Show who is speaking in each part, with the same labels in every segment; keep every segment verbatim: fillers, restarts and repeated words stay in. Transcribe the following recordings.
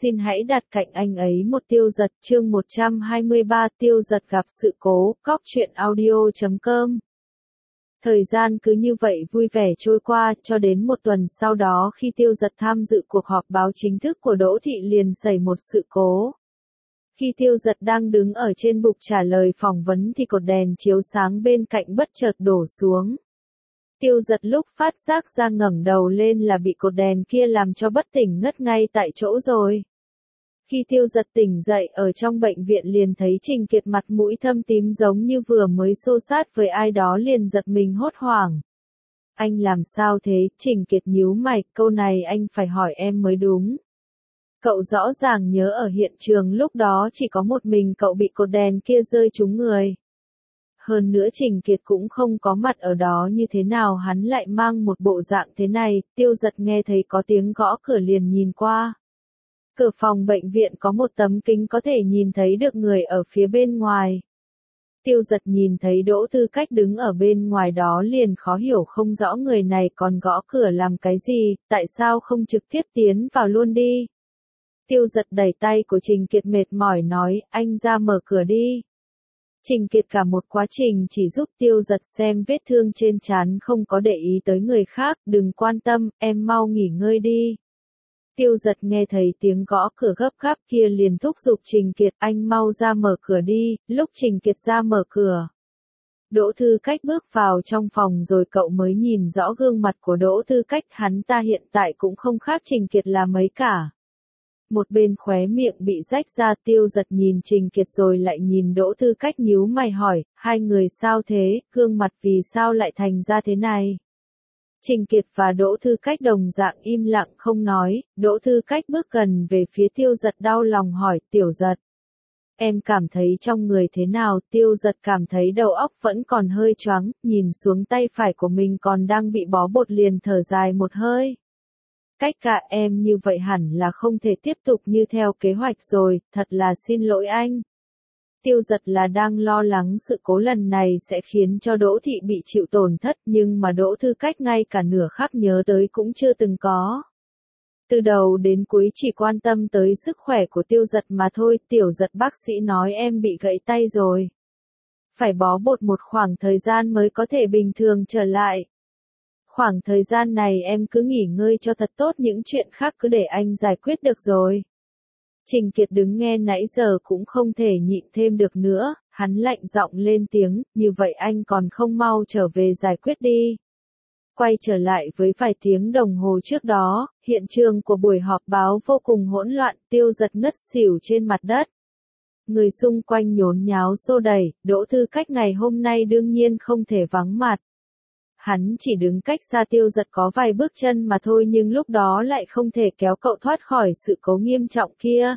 Speaker 1: xin hãy đặt cạnh anh ấy một Tiêu Giật. Chương một trăm hai mươi ba Tiêu Giật gặp sự cố. Cóc truyện audio chấm com. Thời gian cứ như vậy vui vẻ trôi qua, cho đến một tuần sau đó khi Tiêu Giật tham dự cuộc họp báo chính thức của Đỗ Thị liền xảy một sự cố. Khi Tiêu Giật đang đứng ở trên bục trả lời phỏng vấn thì cột đèn chiếu sáng bên cạnh bất chợt đổ xuống. Tiêu Giật lúc phát giác ra ngẩng đầu lên là bị cột đèn kia làm cho bất tỉnh ngất ngay tại chỗ rồi. Khi Tiêu Giật tỉnh dậy ở trong bệnh viện liền thấy Trình Kiệt mặt mũi thâm tím giống như vừa mới xô xát với ai đó liền giật mình hốt hoảng. Anh làm sao thế? Trình Kiệt nhíu mày, câu này anh phải hỏi em mới đúng. Cậu rõ ràng nhớ ở hiện trường lúc đó chỉ có một mình cậu bị cột đèn kia rơi trúng người. Hơn nữa Trình Kiệt cũng không có mặt ở đó, như thế nào hắn lại mang một bộ dạng thế này. Tiêu Giật nghe thấy có tiếng gõ cửa liền nhìn qua. Cửa phòng bệnh viện có một tấm kính có thể nhìn thấy được người ở phía bên ngoài. Tiêu Giật nhìn thấy Đỗ Tư Cách đứng ở bên ngoài đó liền khó hiểu không rõ người này còn gõ cửa làm cái gì, tại sao không trực tiếp tiến vào luôn đi. Tiêu Giật đẩy tay của Trình Kiệt mệt mỏi nói, anh ra mở cửa đi. Trình Kiệt cả một quá trình chỉ giúp Tiêu Giật xem vết thương trên trán, không có để ý tới người khác, đừng quan tâm, em mau nghỉ ngơi đi. Tiêu Giật nghe thấy tiếng gõ cửa gấp gáp kia liền thúc giục Trình Kiệt, anh mau ra mở cửa đi. Lúc Trình Kiệt ra mở cửa, Đỗ Tư Cách bước vào trong phòng rồi cậu mới nhìn rõ gương mặt của Đỗ Tư Cách, hắn ta hiện tại cũng không khác Trình Kiệt là mấy cả. Một bên khóe miệng bị rách ra. Tiêu Giật nhìn Trình Kiệt rồi lại nhìn Đỗ Tư Cách nhíu mày hỏi, hai người sao thế, gương mặt vì sao lại thành ra thế này? Trình Kiệt và Đỗ Tư Cách đồng dạng im lặng không nói. Đỗ Tư Cách bước gần về phía Tiêu Giật đau lòng hỏi, Tiểu Giật, em cảm thấy trong người thế nào? Tiêu Giật cảm thấy đầu óc vẫn còn hơi choáng, nhìn xuống tay phải của mình còn đang bị bó bột liền thở dài một hơi. Cách cả em như vậy hẳn là không thể tiếp tục như theo kế hoạch rồi, thật là xin lỗi anh. Tiêu Giật là đang lo lắng sự cố lần này sẽ khiến cho Đỗ Thị bị chịu tổn thất, nhưng mà Đỗ Tư Cách ngay cả nửa khắc nhớ tới cũng chưa từng có. Từ đầu đến cuối chỉ quan tâm tới sức khỏe của Tiêu Giật mà thôi. Tiểu Giật, bác sĩ nói em bị gãy tay rồi. Phải bó bột một khoảng thời gian mới có thể bình thường trở lại. Khoảng thời gian này em cứ nghỉ ngơi cho thật tốt, những chuyện khác cứ để anh giải quyết được rồi. Trình Kiệt đứng nghe nãy giờ cũng không thể nhịn thêm được nữa, hắn lạnh giọng lên tiếng, như vậy anh còn không mau trở về giải quyết đi. Quay trở lại với vài tiếng đồng hồ trước đó, hiện trường của buổi họp báo vô cùng hỗn loạn. Tiêu Giật ngất xỉu trên mặt đất. Người xung quanh nhốn nháo xô đẩy. Đỗ Tư Cách ngày hôm nay đương nhiên không thể vắng mặt. Hắn chỉ đứng cách xa Tiêu Giật có vài bước chân mà thôi, nhưng lúc đó lại không thể kéo cậu thoát khỏi sự cố nghiêm trọng kia.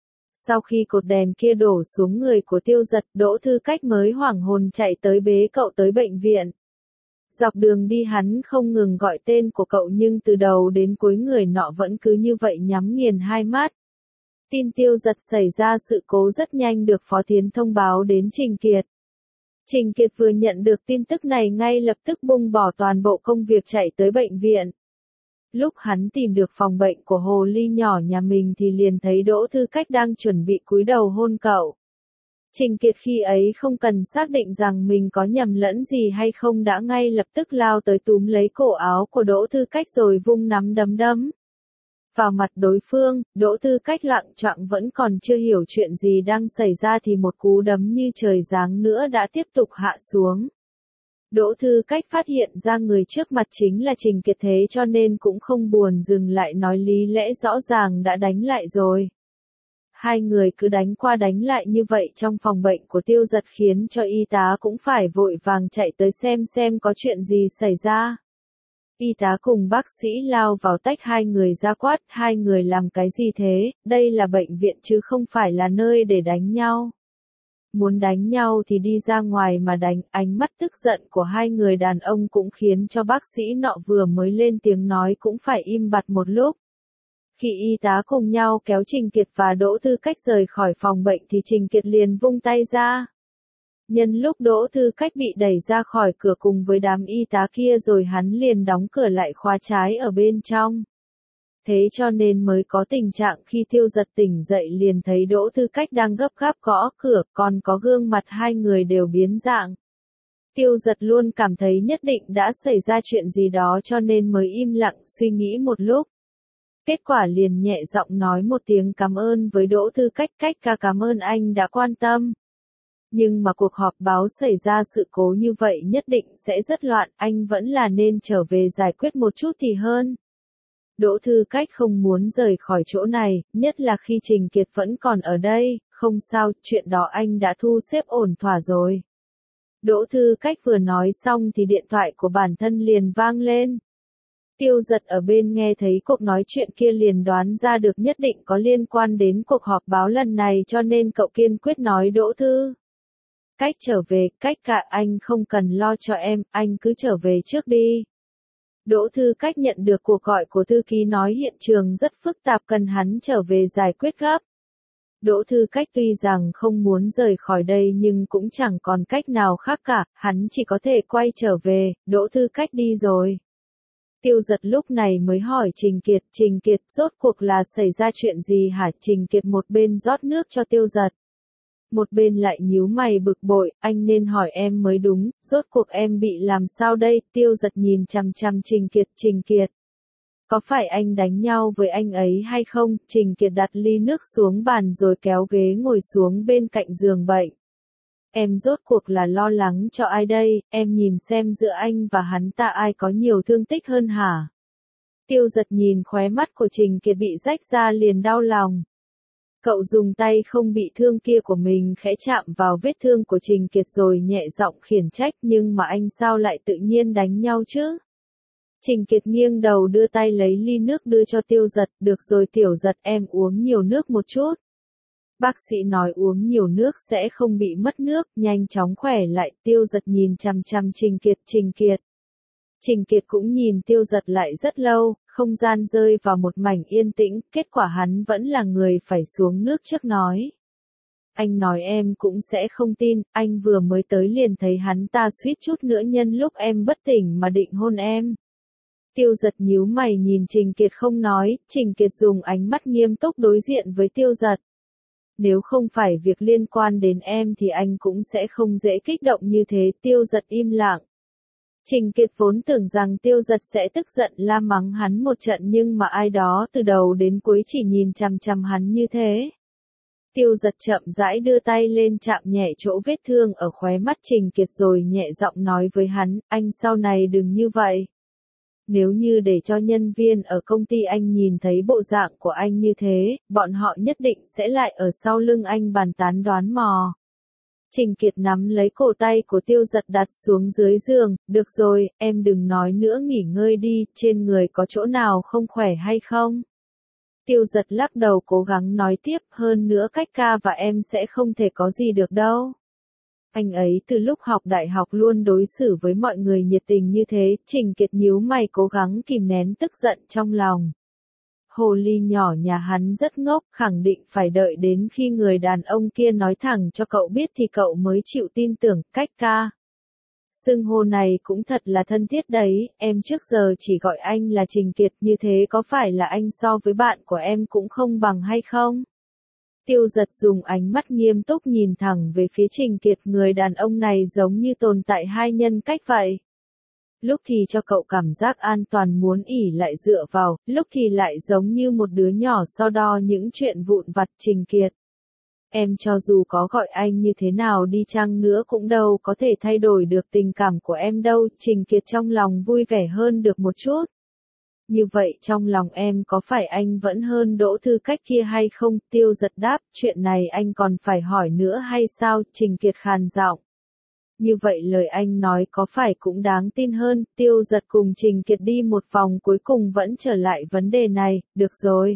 Speaker 1: Sau khi cột đèn kia đổ xuống người của Tiêu Giật, Đỗ Tư Cách mới hoảng hồn chạy tới bế cậu tới bệnh viện. Dọc đường đi hắn không ngừng gọi tên của cậu nhưng từ đầu đến cuối người nọ vẫn cứ như vậy nhắm nghiền hai mắt. Tin Tiêu Giật xảy ra sự cố rất nhanh được Phó Thiến thông báo đến Trình Kiệt. Trình Kiệt vừa nhận được tin tức này ngay lập tức buông bỏ toàn bộ công việc chạy tới bệnh viện. Lúc hắn tìm được phòng bệnh của hồ ly nhỏ nhà mình thì liền thấy Đỗ Tư Cách đang chuẩn bị cúi đầu hôn cậu. Trình Kiệt khi ấy không cần xác định rằng mình có nhầm lẫn gì hay không đã ngay lập tức lao tới túm lấy cổ áo của Đỗ Tư Cách rồi vung nắm đấm đấm vào mặt đối phương. Đỗ Tư Cách lặng choạng vẫn còn chưa hiểu chuyện gì đang xảy ra thì một cú đấm như trời giáng nữa đã tiếp tục hạ xuống. Đỗ Tư Cách phát hiện ra người trước mặt chính là Trình Kiệt, thế cho nên cũng không buồn dừng lại nói lý lẽ rõ ràng đã đánh lại rồi. Hai người cứ đánh qua đánh lại như vậy trong phòng bệnh của Tiêu Giật khiến cho y tá cũng phải vội vàng chạy tới xem xem có chuyện gì xảy ra. Y tá cùng bác sĩ lao vào tách hai người ra quát, hai người làm cái gì thế, đây là bệnh viện chứ không phải là nơi để đánh nhau. Muốn đánh nhau thì đi ra ngoài mà đánh. Ánh mắt tức giận của hai người đàn ông cũng khiến cho bác sĩ nọ vừa mới lên tiếng nói cũng phải im bặt một lúc. Khi y tá cùng nhau kéo Trình Kiệt và Đỗ Tư Cách rời khỏi phòng bệnh thì Trình Kiệt liền vung tay ra. Nhân lúc Đỗ Tư Cách bị đẩy ra khỏi cửa cùng với đám y tá kia rồi hắn liền đóng cửa lại khóa trái ở bên trong. Thế cho nên mới có tình trạng khi Tiêu Giật tỉnh dậy liền thấy Đỗ Thư Cách đang gấp gáp gõ cửa, còn có gương mặt hai người đều biến dạng. Tiêu Giật luôn cảm thấy nhất định đã xảy ra chuyện gì đó cho nên mới im lặng suy nghĩ một lúc. Kết quả liền nhẹ giọng nói một tiếng cảm ơn với Đỗ Thư Cách, Cách ca cảm ơn anh đã quan tâm. Nhưng mà cuộc họp báo xảy ra sự cố như vậy nhất định sẽ rất loạn, anh vẫn là nên trở về giải quyết một chút thì hơn. Đỗ Thư Cách không muốn rời khỏi chỗ này, nhất là khi Trình Kiệt vẫn còn ở đây, không sao, chuyện đó anh đã thu xếp ổn thỏa rồi. Đỗ Thư Cách vừa nói xong thì điện thoại của bản thân liền vang lên. Tiêu Giật ở bên nghe thấy cuộc nói chuyện kia liền đoán ra được nhất định có liên quan đến cuộc họp báo lần này cho nên cậu kiên quyết nói Đỗ Thư Cách trở về, Cách cả anh không cần lo cho em, anh cứ trở về trước đi. Đỗ Thư Cách nhận được cuộc gọi của thư ký nói hiện trường rất phức tạp cần hắn trở về giải quyết gấp. Đỗ Thư Cách tuy rằng không muốn rời khỏi đây nhưng cũng chẳng còn cách nào khác cả, hắn chỉ có thể quay trở về, Đỗ Thư Cách đi rồi. Tiêu Giật lúc này mới hỏi Trình Kiệt, Trình Kiệt rốt cuộc là xảy ra chuyện gì hả? Trình Kiệt một bên rót nước cho Tiêu Giật, một bên lại nhíu mày bực bội, anh nên hỏi em mới đúng, rốt cuộc em bị làm sao đây? Tiêu Giật nhìn chằm chằm Trình Kiệt, Trình Kiệt. Có phải anh đánh nhau với anh ấy hay không? Trình Kiệt đặt ly nước xuống bàn rồi kéo ghế ngồi xuống bên cạnh giường bệnh. Em rốt cuộc là lo lắng cho ai đây, em nhìn xem giữa anh và hắn ta ai có nhiều thương tích hơn hả? Tiêu Giật nhìn khóe mắt của Trình Kiệt bị rách ra liền đau lòng. Cậu dùng tay không bị thương kia của mình khẽ chạm vào vết thương của Trình Kiệt rồi nhẹ giọng khiển trách nhưng mà anh sao lại tự nhiên đánh nhau chứ? Trình Kiệt nghiêng đầu đưa tay lấy ly nước đưa cho Tiêu Giật, được rồi Tiểu Giật em uống nhiều nước một chút. Bác sĩ nói uống nhiều nước sẽ không bị mất nước, nhanh chóng khỏe lại. Tiêu Giật nhìn chằm chằm Trình Kiệt, Trình Kiệt. Trình Kiệt cũng nhìn Tiêu Giật lại rất lâu, không gian rơi vào một mảnh yên tĩnh, kết quả hắn vẫn là người phải xuống nước trước nói. Anh nói em cũng sẽ không tin, anh vừa mới tới liền thấy hắn ta suýt chút nữa nhân lúc em bất tỉnh mà định hôn em. Tiêu Giật nhíu mày nhìn Trình Kiệt không nói, Trình Kiệt dùng ánh mắt nghiêm túc đối diện với Tiêu Giật. Nếu không phải việc liên quan đến em thì anh cũng sẽ không dễ kích động như thế. Tiêu Giật im lặng. Trình Kiệt vốn tưởng rằng Tiêu Giật sẽ tức giận la mắng hắn một trận nhưng mà ai đó từ đầu đến cuối chỉ nhìn chằm chằm hắn như thế. Tiêu Giật chậm rãi đưa tay lên chạm nhẹ chỗ vết thương ở khóe mắt Trình Kiệt rồi nhẹ giọng nói với hắn, anh sau này đừng như vậy. Nếu như để cho nhân viên ở công ty anh nhìn thấy bộ dạng của anh như thế, bọn họ nhất định sẽ lại ở sau lưng anh bàn tán đoán mò. Trình Kiệt nắm lấy cổ tay của Tiêu Giật đặt xuống dưới giường, được rồi, em đừng nói nữa nghỉ ngơi đi, trên người có chỗ nào không khỏe hay không? Tiêu Giật lắc đầu cố gắng nói tiếp, hơn nữa Cách ca và em sẽ không thể có gì được đâu. Anh ấy từ lúc học đại học luôn đối xử với mọi người nhiệt tình như thế. Trình Kiệt nhíu mày cố gắng kìm nén tức giận trong lòng. Hồ ly nhỏ nhà hắn rất ngốc, khẳng định phải đợi đến khi người đàn ông kia nói thẳng cho cậu biết thì cậu mới chịu tin tưởng. Cách ca. Xưng hô này cũng thật là thân thiết đấy, em trước giờ chỉ gọi anh là Trình Kiệt, như thế có phải là anh so với bạn của em cũng không bằng hay không? Tiêu Giật dùng ánh mắt nghiêm túc nhìn thẳng về phía Trình Kiệt, người đàn ông này giống như tồn tại hai nhân cách vậy. Lúc thì cho cậu cảm giác an toàn muốn ỉ lại dựa vào, lúc thì lại giống như một đứa nhỏ so đo những chuyện vụn vặt. Trình Kiệt. Em cho dù có gọi anh như thế nào đi chăng nữa cũng đâu có thể thay đổi được tình cảm của em đâu. Trình Kiệt trong lòng vui vẻ hơn được một chút. Như vậy trong lòng em có phải anh vẫn hơn Đỗ Thư Cách kia hay không? Tiêu Giật đáp, chuyện này anh còn phải hỏi nữa hay sao? Trình Kiệt khàn giọng. Như vậy lời anh nói có phải cũng đáng tin hơn? Tiêu Giật cùng Trình Kiệt đi một vòng cuối cùng vẫn trở lại vấn đề này, được rồi.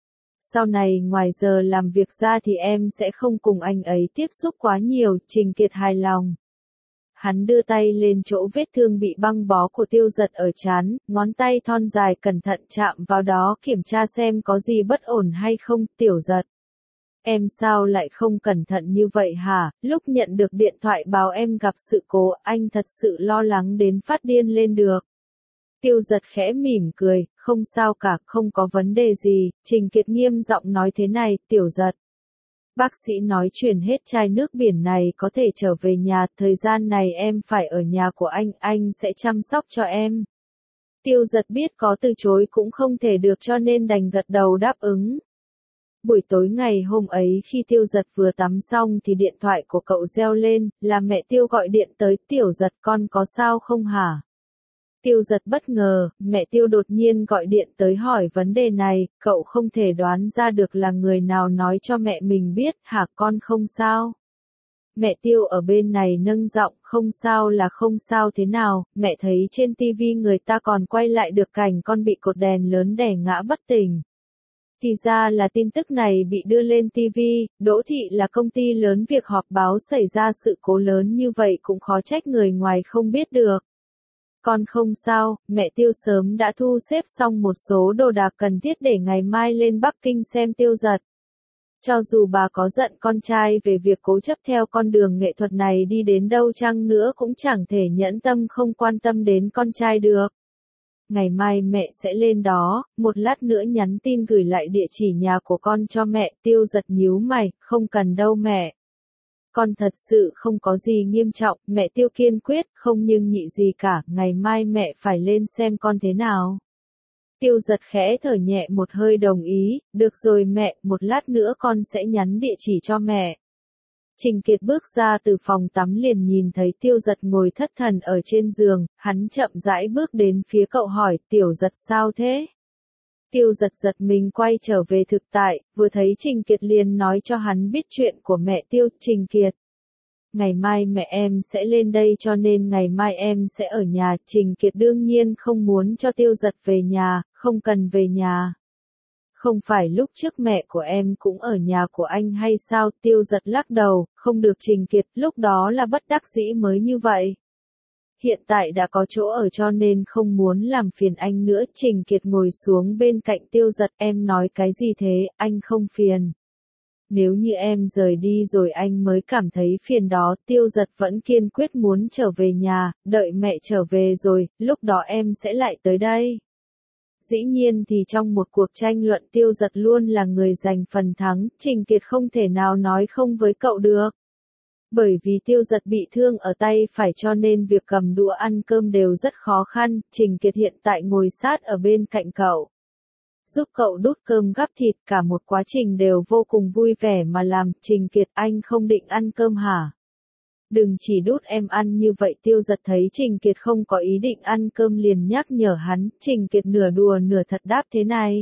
Speaker 1: Sau này ngoài giờ làm việc ra thì em sẽ không cùng anh ấy tiếp xúc quá nhiều. Trình Kiệt hài lòng. Hắn đưa tay lên chỗ vết thương bị băng bó của Tiêu Giật ở trán, ngón tay thon dài cẩn thận chạm vào đó kiểm tra xem có gì bất ổn hay không. Tiểu Giật. Em sao lại không cẩn thận như vậy hả? Lúc nhận được điện thoại báo em gặp sự cố, anh thật sự lo lắng đến phát điên lên được. Tiêu Giật khẽ mỉm cười, không sao cả, không có vấn đề gì, Trình Kiệt nghiêm giọng nói thế này, Tiểu Giật. Bác sĩ nói chuyển hết chai nước biển này có thể trở về nhà, thời gian này em phải ở nhà của anh, anh sẽ chăm sóc cho em. Tiêu Giật biết có từ chối cũng không thể được cho nên đành gật đầu đáp ứng. Buổi tối ngày hôm ấy khi Tiêu Giật vừa tắm xong thì điện thoại của cậu reo lên, là mẹ Tiêu gọi điện tới, Tiểu Giật con có sao không hả? Tiêu Giật bất ngờ, mẹ Tiêu đột nhiên gọi điện tới hỏi vấn đề này, cậu không thể đoán ra được là người nào nói cho mẹ mình biết, hả con không sao? Mẹ Tiêu ở bên này nâng giọng, không sao là không sao thế nào, mẹ thấy trên tivi người ta còn quay lại được cảnh con bị cột đèn lớn đè ngã bất tỉnh. Thì ra là tin tức này bị đưa lên tivi, Đỗ Thị là công ty lớn, việc họp báo xảy ra sự cố lớn như vậy cũng khó trách người ngoài không biết được. Con không sao, mẹ Tiêu sớm đã thu xếp xong một số đồ đạc cần thiết để ngày mai lên Bắc Kinh xem Tiêu Giật. Cho dù bà có giận con trai về việc cố chấp theo con đường nghệ thuật này đi đến đâu chăng nữa cũng chẳng thể nhẫn tâm không quan tâm đến con trai được. Ngày mai mẹ sẽ lên đó, một lát nữa nhắn tin gửi lại địa chỉ nhà của con cho mẹ. Tiêu Giật nhíu mày, không cần đâu mẹ. Con thật sự không có gì nghiêm trọng, mẹ Tiêu kiên quyết, không nhưng nhị gì cả, ngày mai mẹ phải lên xem con thế nào. Tiêu Giật khẽ thở nhẹ một hơi đồng ý, được rồi mẹ, một lát nữa con sẽ nhắn địa chỉ cho mẹ. Trình Kiệt bước ra từ phòng tắm liền nhìn thấy Tiêu Giật ngồi thất thần ở trên giường, hắn chậm rãi bước đến phía cậu hỏi, Tiểu Giật sao thế? Tiêu Giật giật mình quay trở về thực tại, vừa thấy Trình Kiệt liền nói cho hắn biết chuyện của mẹ Tiêu. Trình Kiệt, ngày mai mẹ em sẽ lên đây cho nên ngày mai em sẽ ở nhà. Trình Kiệt đương nhiên không muốn cho Tiêu Giật về nhà, không cần về nhà. Không phải lúc trước mẹ của em cũng ở nhà của anh hay sao? Tiêu Giật lắc đầu, không được Trình Kiệt, lúc đó là bất đắc dĩ mới như vậy. Hiện tại đã có chỗ ở cho nên không muốn làm phiền anh nữa. Trình Kiệt ngồi xuống bên cạnh Tiêu Giật, em nói cái gì thế, anh không phiền. Nếu như em rời đi rồi anh mới cảm thấy phiền đó. Tiêu Giật vẫn kiên quyết muốn trở về nhà, đợi mẹ trở về rồi, lúc đó em sẽ lại tới đây. Dĩ nhiên thì trong một cuộc tranh luận Tiêu Giật luôn là người giành phần thắng, Trình Kiệt không thể nào nói không với cậu được. Bởi vì Tiêu Giật bị thương ở tay phải cho nên việc cầm đũa ăn cơm đều rất khó khăn, Trình Kiệt hiện tại ngồi sát ở bên cạnh cậu. Giúp cậu đút cơm gắp thịt, cả một quá trình đều vô cùng vui vẻ mà làm. Trình Kiệt, anh không định ăn cơm hả? Đừng chỉ đút em ăn như vậy. Tiêu Giật thấy Trình Kiệt không có ý định ăn cơm liền nhắc nhở hắn. Trình Kiệt nửa đùa nửa thật đáp thế này.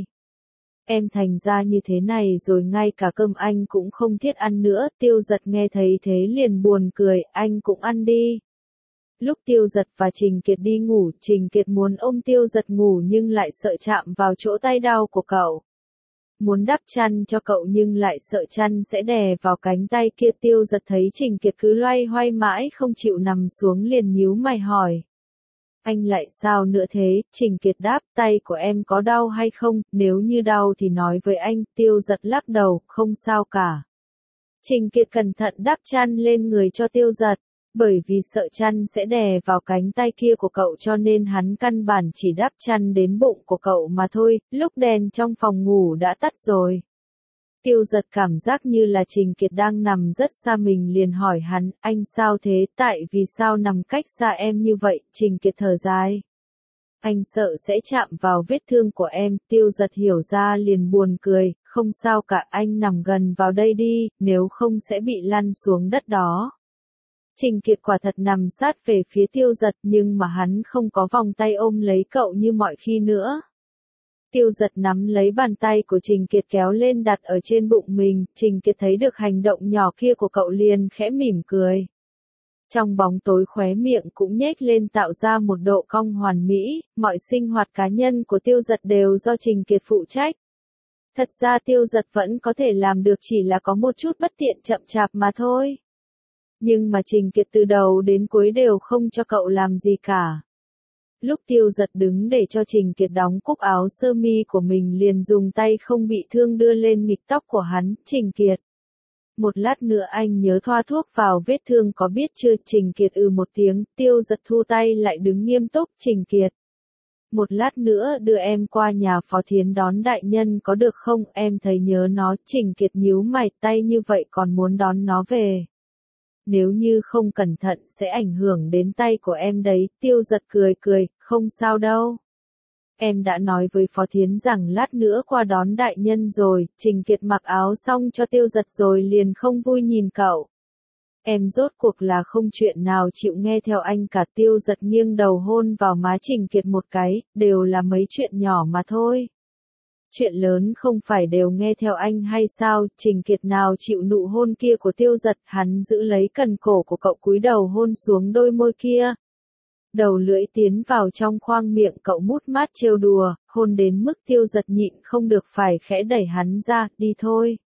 Speaker 1: Em thành ra như thế này rồi ngay cả cơm anh cũng không thiết ăn nữa. Tiêu Giật nghe thấy thế liền buồn cười, anh cũng ăn đi. Lúc Tiêu Giật và Trình Kiệt đi ngủ, Trình Kiệt muốn ôm Tiêu Giật ngủ nhưng lại sợ chạm vào chỗ tay đau của cậu. Muốn đắp chăn cho cậu nhưng lại sợ chăn sẽ đè vào cánh tay kia. Tiêu Giật thấy Trình Kiệt cứ loay hoay mãi không chịu nằm xuống liền nhíu mày hỏi. Anh lại sao nữa thế? Trình Kiệt đáp, tay của em có đau hay không? Nếu như đau thì nói với anh. Tiêu Giật lắc đầu, không sao cả. Trình Kiệt cẩn thận đắp chăn lên người cho Tiêu Giật. Bởi vì sợ chăn sẽ đè vào cánh tay kia của cậu cho nên hắn căn bản chỉ đắp chăn đến bụng của cậu mà thôi. Lúc đèn trong phòng ngủ đã tắt rồi. Tiêu Giật cảm giác như là Trình Kiệt đang nằm rất xa mình liền hỏi hắn, anh sao thế? Tại vì sao nằm cách xa em như vậy? Trình Kiệt thở dài. Anh sợ sẽ chạm vào vết thương của em. Tiêu Giật hiểu ra liền buồn cười, không sao cả, anh nằm gần vào đây đi, nếu không sẽ bị lăn xuống đất đó. Trình Kiệt quả thật nằm sát về phía Tiêu Giật nhưng mà hắn không có vòng tay ôm lấy cậu như mọi khi nữa. Tiêu Giật nắm lấy bàn tay của Trình Kiệt kéo lên đặt ở trên bụng mình, Trình Kiệt thấy được hành động nhỏ kia của cậu liền khẽ mỉm cười. Trong bóng tối khóe miệng cũng nhếch lên tạo ra một độ cong hoàn mỹ, mọi sinh hoạt cá nhân của Tiêu Giật đều do Trình Kiệt phụ trách. Thật ra Tiêu Giật vẫn có thể làm được chỉ là có một chút bất tiện chậm chạp mà thôi. Nhưng mà Trình Kiệt từ đầu đến cuối đều không cho cậu làm gì cả. Lúc Tiêu Giật đứng để cho Trình Kiệt đóng cúc áo sơ mi của mình liền dùng tay không bị thương đưa lên nghịch tóc của hắn. Trình Kiệt, một lát nữa anh nhớ thoa thuốc vào vết thương có biết chưa? Trình Kiệt ừ một tiếng. Tiêu Giật thu tay lại đứng nghiêm túc. Trình Kiệt, Một lát nữa đưa em qua nhà Phó Thiến đón đại nhân có được không, em thấy nhớ nó. Trình Kiệt nhíu mày, tay như vậy còn muốn đón nó về. Nếu như không cẩn thận sẽ ảnh hưởng đến tay của em đấy. Tiêu Giật cười cười, không sao đâu. Em đã nói với Phó Thiến rằng lát nữa qua đón đại nhân rồi. Trình Kiệt mặc áo xong cho Tiêu Giật rồi liền không vui nhìn cậu. Em rốt cuộc là không chuyện nào chịu nghe theo anh cả. Tiêu Giật nghiêng đầu hôn vào má Trình Kiệt một cái, đều là mấy chuyện nhỏ mà thôi. Chuyện lớn không phải đều nghe theo anh hay sao? Trình Kiệt nào chịu nụ hôn kia của Tiêu Giật, hắn giữ lấy cần cổ của cậu cúi đầu hôn xuống đôi môi kia. Đầu lưỡi tiến vào trong khoang miệng cậu mút mát trêu đùa, hôn đến mức Tiêu Giật nhịn không được phải khẽ đẩy hắn ra, đi thôi.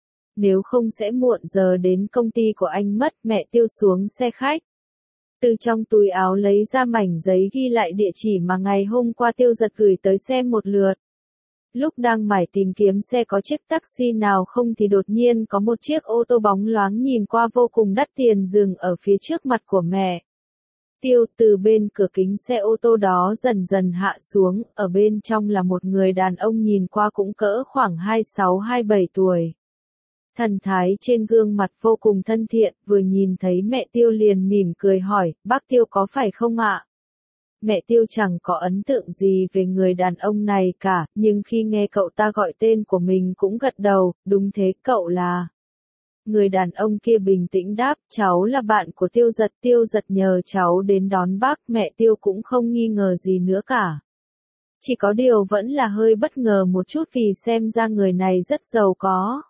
Speaker 1: Nếu không sẽ muộn giờ đến công ty của anh mất. Mẹ Tiêu xuống xe khách. Từ trong túi áo lấy ra mảnh giấy ghi lại địa chỉ mà ngày hôm qua Tiêu Giật gửi tới xem một lượt. Lúc đang mải tìm kiếm xe có chiếc taxi nào không thì đột nhiên có một chiếc ô tô bóng loáng nhìn qua vô cùng đắt tiền dừng ở phía trước mặt của mẹ Tiêu. Từ bên cửa kính xe ô tô đó dần dần hạ xuống, ở bên trong là một người đàn ông nhìn qua cũng cỡ khoảng hai mươi sáu hai mươi bảy tuổi. Thần thái trên gương mặt vô cùng thân thiện, vừa nhìn thấy mẹ Tiêu liền mỉm cười hỏi, bác Tiêu có phải không ạ? Mẹ Tiêu chẳng có ấn tượng gì về người đàn ông này cả, nhưng khi nghe cậu ta gọi tên của mình cũng gật đầu, đúng thế, cậu là... Người đàn ông kia bình tĩnh đáp, cháu là bạn của Tiêu Giật. Tiêu Giật nhờ cháu đến đón bác. Mẹ Tiêu cũng không nghi ngờ gì nữa cả. Chỉ có điều vẫn là hơi bất ngờ một chút vì xem ra người này rất giàu có.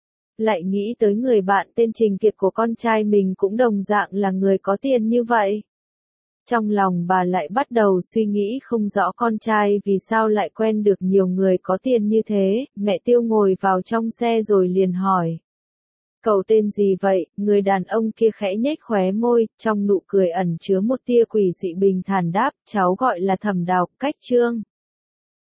Speaker 1: Lại nghĩ tới người bạn tên Trình Kiệt của con trai mình cũng đồng dạng là người có tiền như vậy. Trong lòng bà lại bắt đầu suy nghĩ không rõ con trai vì sao lại quen được nhiều người có tiền như thế. Mẹ Tiêu ngồi vào trong xe rồi liền hỏi. Cậu tên gì vậy? Người đàn ông kia khẽ nhếch khóe môi, trong nụ cười ẩn chứa một tia quỷ dị bình thản đáp, cháu gọi là Thẩm Đào, cách Trương.